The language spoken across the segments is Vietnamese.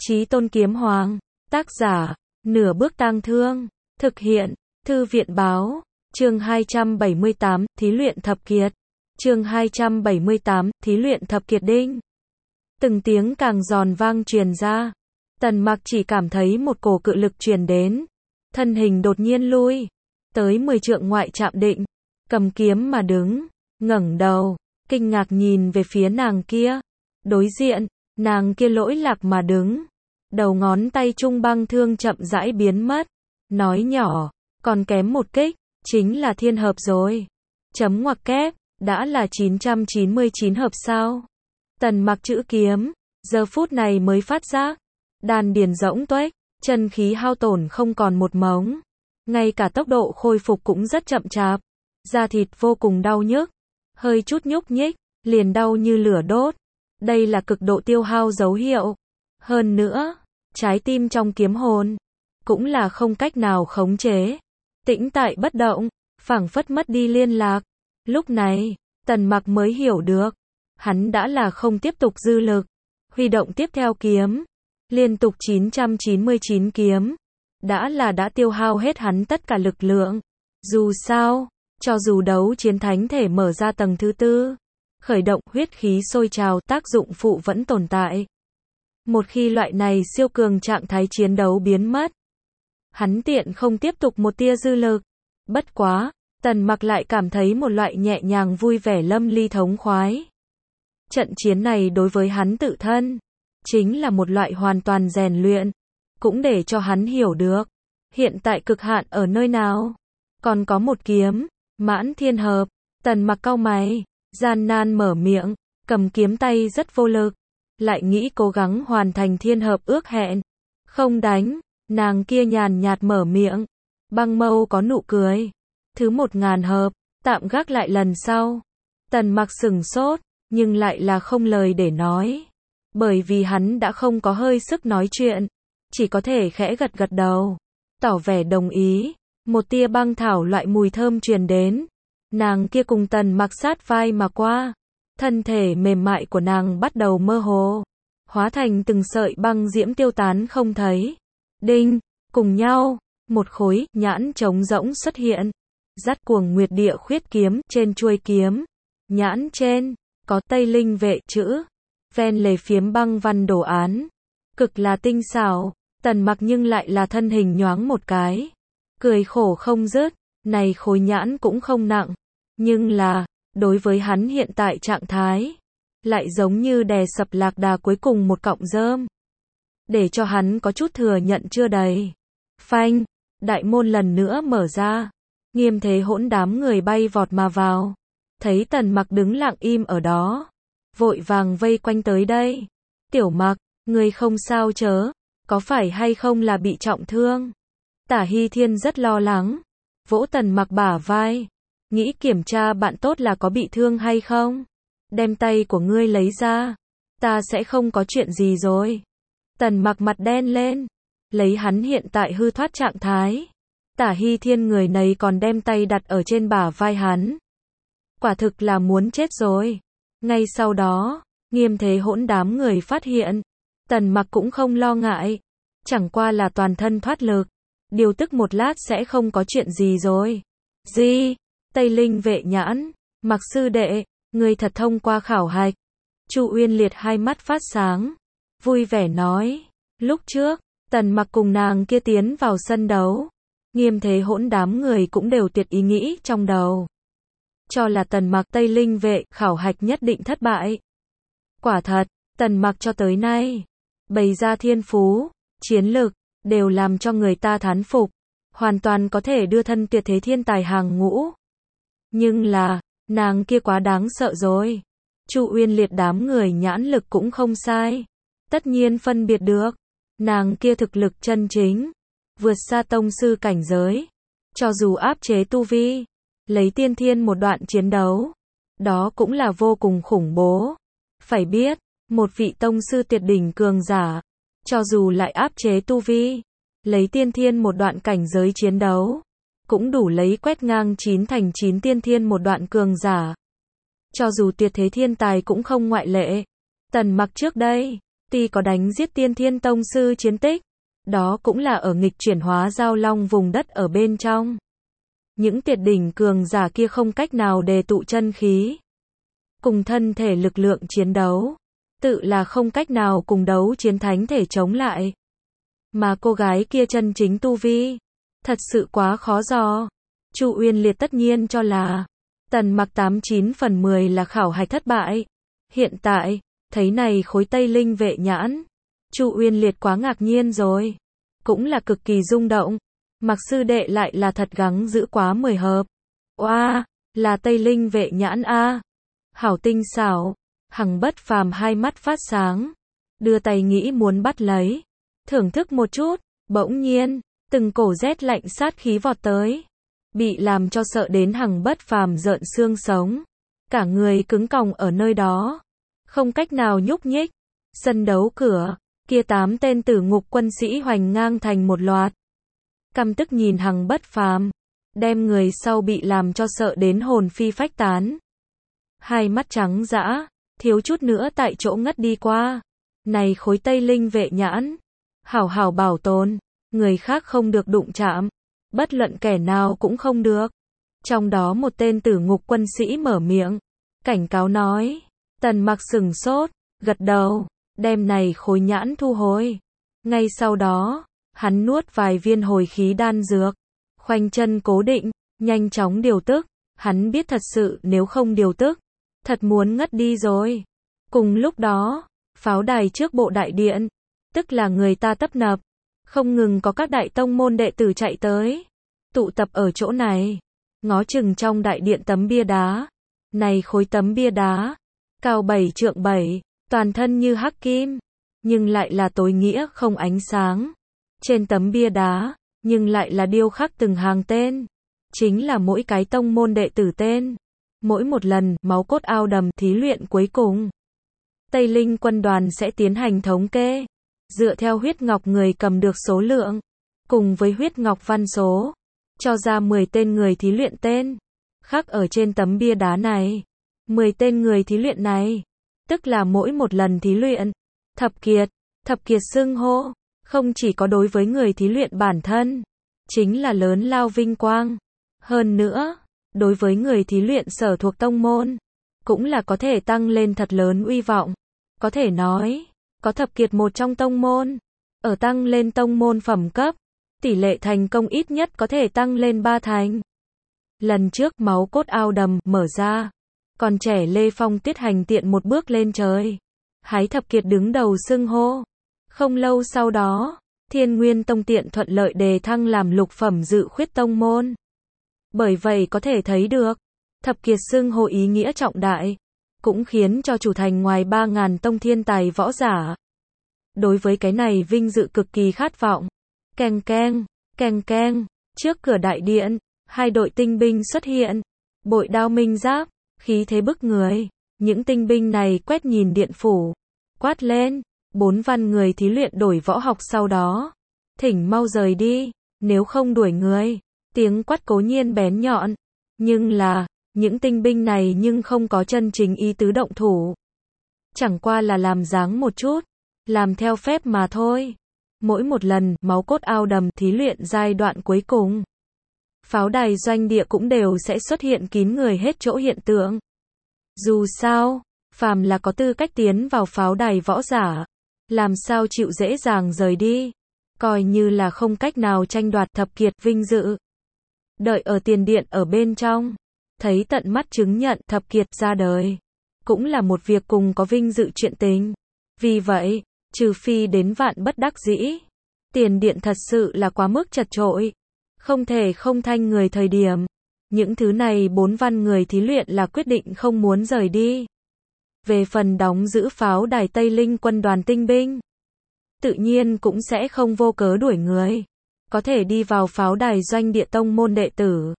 Chí Tôn Kiếm Hoàng, tác giả, Nửa Bước Tang Thương, thực hiện, Thư viện Báo, chương 278, Thí luyện thập kiệt, chương 278, Thí luyện thập kiệt đinh. Từng tiếng càng giòn vang truyền ra, Tần Mặc chỉ cảm thấy một cổ cự lực truyền đến, thân hình đột nhiên lui, tới 10 trượng ngoại chạm định, cầm kiếm mà đứng, ngẩng đầu, kinh ngạc nhìn về phía nàng kia. Đối diện, nàng kia lỗi lạc mà đứng, đầu ngón tay trung băng thương chậm rãi biến mất, nói nhỏ, còn kém một kích, chính là thiên hợp rồi. Chấm ngoặc kép, đã là 999 hợp sao? Tần Mặc chữ kiếm, giờ phút này mới phát giác, đan điền rỗng tuếch, chân khí hao tổn không còn một mống, ngay cả tốc độ khôi phục cũng rất chậm chạp, da thịt vô cùng đau nhức, hơi chút nhúc nhích, liền đau như lửa đốt. Đây là cực độ tiêu hao dấu hiệu. Hơn nữa, trái tim trong kiếm hồn cũng là không cách nào khống chế, tĩnh tại bất động, phảng phất mất đi liên lạc. Lúc này, Tần Mặc mới hiểu được, hắn đã là không tiếp tục dư lực, huy động tiếp theo kiếm, liên tục 999 kiếm, đã tiêu hao hết hắn tất cả lực lượng. Dù sao, cho dù đấu chiến thánh thể mở ra tầng thứ tư, khởi động huyết khí sôi trào, tác dụng phụ vẫn tồn tại. Một khi loại này siêu cường trạng thái chiến đấu biến mất, hắn tiện không tiếp tục một tia dư lực. Bất quá, Tần Mặc lại cảm thấy một loại nhẹ nhàng vui vẻ lâm ly thống khoái. Trận chiến này đối với hắn tự thân, chính là một loại hoàn toàn rèn luyện, cũng để cho hắn hiểu được, hiện tại cực hạn ở nơi nào. Còn có một kiếm, mãn thiên hợp. Tần Mặc cau mày, gian nan mở miệng, cầm kiếm tay rất vô lực, lại nghĩ cố gắng hoàn thành thiên hợp ước hẹn. Không đánh, nàng kia nhàn nhạt mở miệng, băng mâu có nụ cười. Thứ 1000 hợp, tạm gác lại lần sau. Tần Mặc sửng sốt, nhưng lại là không lời để nói, bởi vì hắn đã không có hơi sức nói chuyện, chỉ có thể khẽ gật gật đầu, tỏ vẻ đồng ý. Một tia băng thảo loại mùi thơm truyền đến, nàng kia cùng Tần Mặc sát vai mà qua, thân thể mềm mại của nàng bắt đầu mơ hồ, hóa thành từng sợi băng diễm tiêu tán không thấy. Đinh, cùng nhau, một khối nhãn trống rỗng xuất hiện, dắt cuồng nguyệt địa khuyết kiếm, trên chuôi kiếm, nhãn trên, có Tây Linh vệ chữ, ven lề phiếm băng văn đồ án, cực là tinh xảo. Tần Mặc nhưng lại là thân hình nhoáng một cái, cười khổ không dứt. Này khối nhãn cũng không nặng, nhưng là, đối với hắn hiện tại trạng thái, lại giống như đè sập lạc đà cuối cùng một cọng rơm, để cho hắn có chút thừa nhận chưa đầy. Phanh, đại môn lần nữa mở ra, Nghiêm Thế Hỗn đám người bay vọt mà vào, thấy Tần Mặc đứng lặng im ở đó, vội vàng vây quanh tới đây. Tiểu Mặc, ngươi không sao chớ, có phải hay không là bị trọng thương? Tả Hy Thiên rất lo lắng, vỗ Tần Mặc bả vai, nghĩ kiểm tra bạn tốt là có bị thương hay không. Đem tay của ngươi lấy ra, ta sẽ không có chuyện gì rồi. Tần Mặc mặt đen lên, lấy hắn hiện tại hư thoát trạng thái, Tả Hy Thiên người này còn đem tay đặt ở trên bả vai hắn, quả thực là muốn chết rồi. Ngay sau đó, Nghiêm Thế Hỗn đám người phát hiện, Tần Mặc cũng không lo ngại, chẳng qua là toàn thân thoát lực, điều tức một lát sẽ không có chuyện gì rồi. Gì? Tây Linh vệ nhãn, Mặc sư đệ, ngươi thật thông qua khảo hạch. Chu Uyên Liệt hai mắt phát sáng, vui vẻ nói, lúc trước, Tần Mặc cùng nàng kia tiến vào sân đấu, Nghiêm Thế Hỗn đám người cũng đều tuyệt ý nghĩ trong đầu, cho là Tần Mặc Tây Linh vệ khảo hạch nhất định thất bại. Quả thật, Tần Mặc cho tới nay, bày ra thiên phú, chiến lực, đều làm cho người ta thán phục, hoàn toàn có thể đưa thân tuyệt thế thiên tài hàng ngũ. Nhưng là, nàng kia quá đáng sợ rồi. Chu Uyên Liệt đám người nhãn lực cũng không sai, tất nhiên phân biệt được, nàng kia thực lực chân chính, vượt xa tông sư cảnh giới, cho dù áp chế tu vi, lấy tiên thiên một đoạn chiến đấu, đó cũng là vô cùng khủng bố. Phải biết, một vị tông sư tuyệt đỉnh cường giả, cho dù lại áp chế tu vi, lấy tiên thiên một đoạn cảnh giới chiến đấu, cũng đủ lấy quét ngang 9 thành 9 tiên thiên một đoạn cường giả. Cho dù tuyệt thế thiên tài cũng không ngoại lệ. Tần Mặc trước đây, Tuy có đánh giết Tiên Thiên Tông sư chiến tích, đó cũng là ở nghịch chuyển hóa giao long vùng đất ở bên trong. Những tuyệt đỉnh cường giả kia không cách nào đề tụ chân khí, cùng thân thể lực lượng chiến đấu, tự là không cách nào cùng đấu chiến thánh thể chống lại. Mà cô gái kia chân chính tu vi, thật sự quá khó dò. Chu Uyên Liệt tất nhiên cho là Tần Mặc 89 phần 10 là khảo hạch thất bại. Hiện tại, thấy này khối Tây Linh vệ nhãn, Chu Uyên Liệt quá ngạc nhiên rồi, cũng là cực kỳ rung động. Mặc sư đệ lại là thật gắng giữ quá 10 hợp. Oa, là Tây Linh vệ nhãn a. Hảo tinh xảo. Hằng Bất Phàm hai mắt phát sáng, đưa tay nghĩ muốn bắt lấy, thưởng thức một chút, bỗng nhiên, từng cổ rét lạnh sát khí vọt tới, bị làm cho sợ đến Hằng Bất Phàm rợn xương sống, cả người cứng còng ở nơi đó, không cách nào nhúc nhích. Sân đấu cửa, kia 8 tên tử ngục quân sĩ hoành ngang thành một loạt, căm tức nhìn Hằng Bất Phàm, đem người sau bị làm cho sợ đến hồn phi phách tán, hai mắt trắng dã, thiếu chút nữa tại chỗ ngất đi qua. Này khối Tây Linh vệ nhãn, hảo hảo bảo tồn, người khác không được đụng chạm, bất luận kẻ nào cũng không được. Trong đó một tên tử ngục quân sĩ mở miệng, cảnh cáo nói. Tần Mặc sửng sốt, gật đầu, đem này khối nhãn thu hồi. Ngay sau đó, hắn nuốt vài viên hồi khí đan dược, khoanh chân cố định, nhanh chóng điều tức. Hắn biết thật sự nếu không điều tức, thật muốn ngất đi rồi. Cùng lúc đó, pháo đài trước bộ đại điện, tức là người ta tấp nập, không ngừng có các đại tông môn đệ tử chạy tới, tụ tập ở chỗ này, ngó chừng trong đại điện tấm bia đá. Này khối tấm bia đá, cao 7 trượng 7, toàn thân như hắc kim, nhưng lại là tối nghĩa không ánh sáng. Trên tấm bia đá, nhưng lại là điêu khắc từng hàng tên, chính là mỗi cái tông môn đệ tử tên. Mỗi một lần máu cốt ao đầm thí luyện cuối cùng, Tây Linh quân đoàn sẽ tiến hành thống kê, dựa theo huyết ngọc người cầm được số lượng, cùng với huyết ngọc văn số, cho ra 10 tên người thí luyện tên, khắc ở trên tấm bia đá này. 10 tên người thí luyện này, tức là mỗi một lần thí luyện, thập kiệt xưng hô, không chỉ có đối với người thí luyện bản thân, chính là lớn lao vinh quang. Hơn nữa, đối với người thí luyện sở thuộc tông môn, cũng là có thể tăng lên thật lớn uy vọng. Có thể nói, có thập kiệt một trong tông môn, ở tăng lên tông môn phẩm cấp, tỷ lệ thành công ít nhất có thể tăng lên 3 thành. Lần trước máu cốt ao đầm mở ra, còn trẻ Lê Phong Tuyết hành tiện một bước lên trời, hái thập kiệt đứng đầu xưng hô. Không lâu sau đó, Thiên Nguyên Tông tiện thuận lợi đề thăng làm lục phẩm dự khuyết tông môn. Bởi vậy có thể thấy được, thập kiệt xưng hô ý nghĩa trọng đại, cũng khiến cho chủ thành ngoài 3.000 tông thiên tài võ giả. Đối với cái này vinh dự cực kỳ khát vọng. Keng keng, trước cửa đại điện, hai đội tinh binh xuất hiện, bội đao minh giáp, khí thế bức người. Những tinh binh này quét nhìn điện phủ, quát lên, 4 văn người thí luyện đổi võ học sau đó. Thỉnh mau rời đi, nếu không đuổi người. Tiếng quát cố nhiên bén nhọn, nhưng là, những tinh binh này nhưng không có chân chính ý tứ động thủ. Chẳng qua là làm dáng một chút, làm theo phép mà thôi. Mỗi một lần, máu cốt ao đầm thí luyện giai đoạn cuối cùng, pháo đài doanh địa cũng đều sẽ xuất hiện kín người hết chỗ hiện tượng. Dù sao, phàm là có tư cách tiến vào pháo đài võ giả, làm sao chịu dễ dàng rời đi, coi như là không cách nào tranh đoạt thập kiệt vinh dự. Đợi ở tiền điện ở bên trong, thấy tận mắt chứng nhận thập kiệt ra đời, cũng là một việc cùng có vinh dự chuyện tình. Vì vậy, trừ phi đến vạn bất đắc dĩ, tiền điện thật sự là quá mức chật chội, không thể không thanh người thời điểm. Những thứ này 4 văn người thí luyện là quyết định không muốn rời đi. Về phần đóng giữ pháo đài Tây Linh quân đoàn tinh binh, tự nhiên cũng sẽ không vô cớ đuổi người, có thể đi vào pháo đài doanh địa tông môn đệ tử.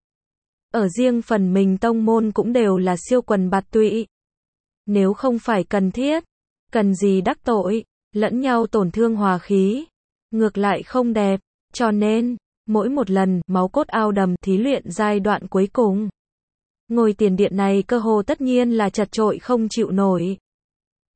Ở riêng phần mình tông môn cũng đều là siêu quần bạt tụy. Nếu không phải cần thiết, cần gì đắc tội, lẫn nhau tổn thương hòa khí, ngược lại không đẹp, cho nên, mỗi một lần máu cốt ao đầm thí luyện giai đoạn cuối cùng, ngôi tiền điện này cơ hồ tất nhiên là chật chội không chịu nổi.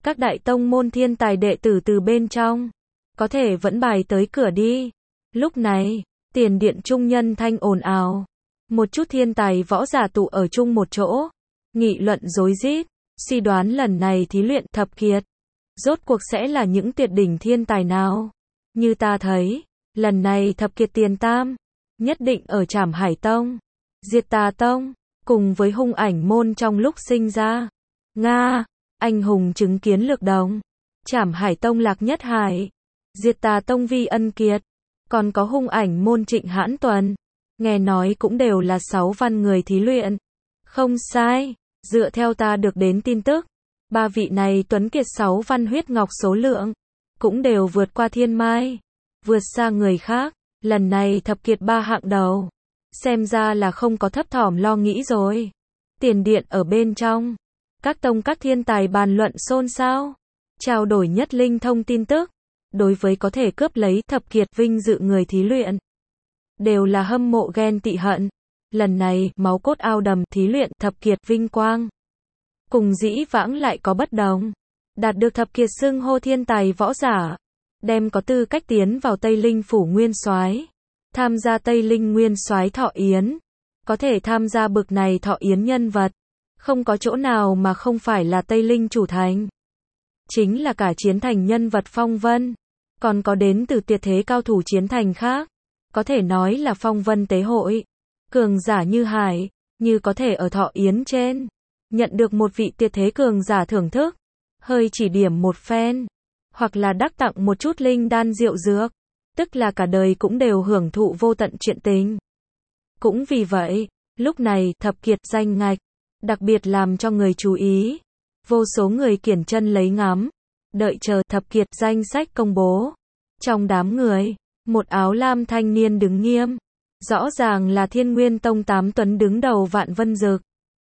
Các đại tông môn thiên tài đệ tử từ bên trong, có thể vẫn bài tới cửa đi. Lúc này, tiền điện trung nhân thanh ồn ào. Một chút thiên tài võ giả tụ ở chung một chỗ, nghị luận rối rít, suy đoán lần này thí luyện thập kiệt. Rốt cuộc sẽ là những tuyệt đỉnh thiên tài nào? Như ta thấy, lần này thập kiệt tiền tam, nhất định ở Trảm Hải Tông, Diệt Tà Tông, cùng với Hung Ảnh môn trong lúc sinh ra. Nga, anh hùng chứng kiến Lược Đồng, Trảm Hải Tông Lạc Nhất Hải, Diệt Tà Tông Vi Ân Kiệt, còn có Hung Ảnh môn Trịnh Hãn Tuần. Nghe nói cũng đều là 6 văn người thí luyện. Không sai, dựa theo ta được đến tin tức, 3 vị này tuấn kiệt 6 văn huyết ngọc số lượng, cũng đều vượt qua Thiên Mai, vượt xa người khác. Lần này thập kiệt 3 hạng đầu, xem ra là không có thấp thỏm lo nghĩ rồi. Tiền điện ở bên trong, các tông các thiên tài bàn luận xôn xao, trao đổi nhất linh thông tin tức. Đối với có thể cướp lấy thập kiệt vinh dự người thí luyện, đều là hâm mộ ghen tị hận. Lần này, máu cốt ao đầm thí luyện thập kiệt vinh quang, cùng dĩ vãng lại có bất đồng. Đạt được thập kiệt xưng hô thiên tài võ giả, đem có tư cách tiến vào Tây Linh phủ nguyên soái, tham gia Tây Linh nguyên soái thọ yến. Có thể tham gia bực này thọ yến nhân vật, không có chỗ nào mà không phải là Tây Linh chủ thành. Chính là cả chiến thành nhân vật phong vân, còn có đến từ tuyệt thế cao thủ chiến thành khác. Có thể nói là phong vân tế hội. Cường giả như Hải, như có thể ở thọ yến trên, nhận được một vị tuyệt thế cường giả thưởng thức, hơi chỉ điểm một phen, hoặc là đắc tặng một chút linh đan rượu dược, tức là cả đời cũng đều hưởng thụ vô tận chuyện tình. Cũng vì vậy, lúc này thập kiệt danh ngạch, đặc biệt làm cho người chú ý. Vô số người kiểng chân lấy ngắm, đợi chờ thập kiệt danh sách công bố. Trong đám người, một áo lam thanh niên đứng nghiêm, rõ ràng là Thiên Nguyên Tông 8 tuấn đứng đầu Vạn Vân Dực.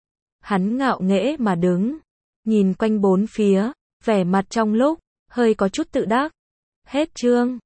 Hắn ngạo nghễ mà đứng, nhìn quanh bốn phía, vẻ mặt trong lúc hơi có chút tự đắc. Hết chương.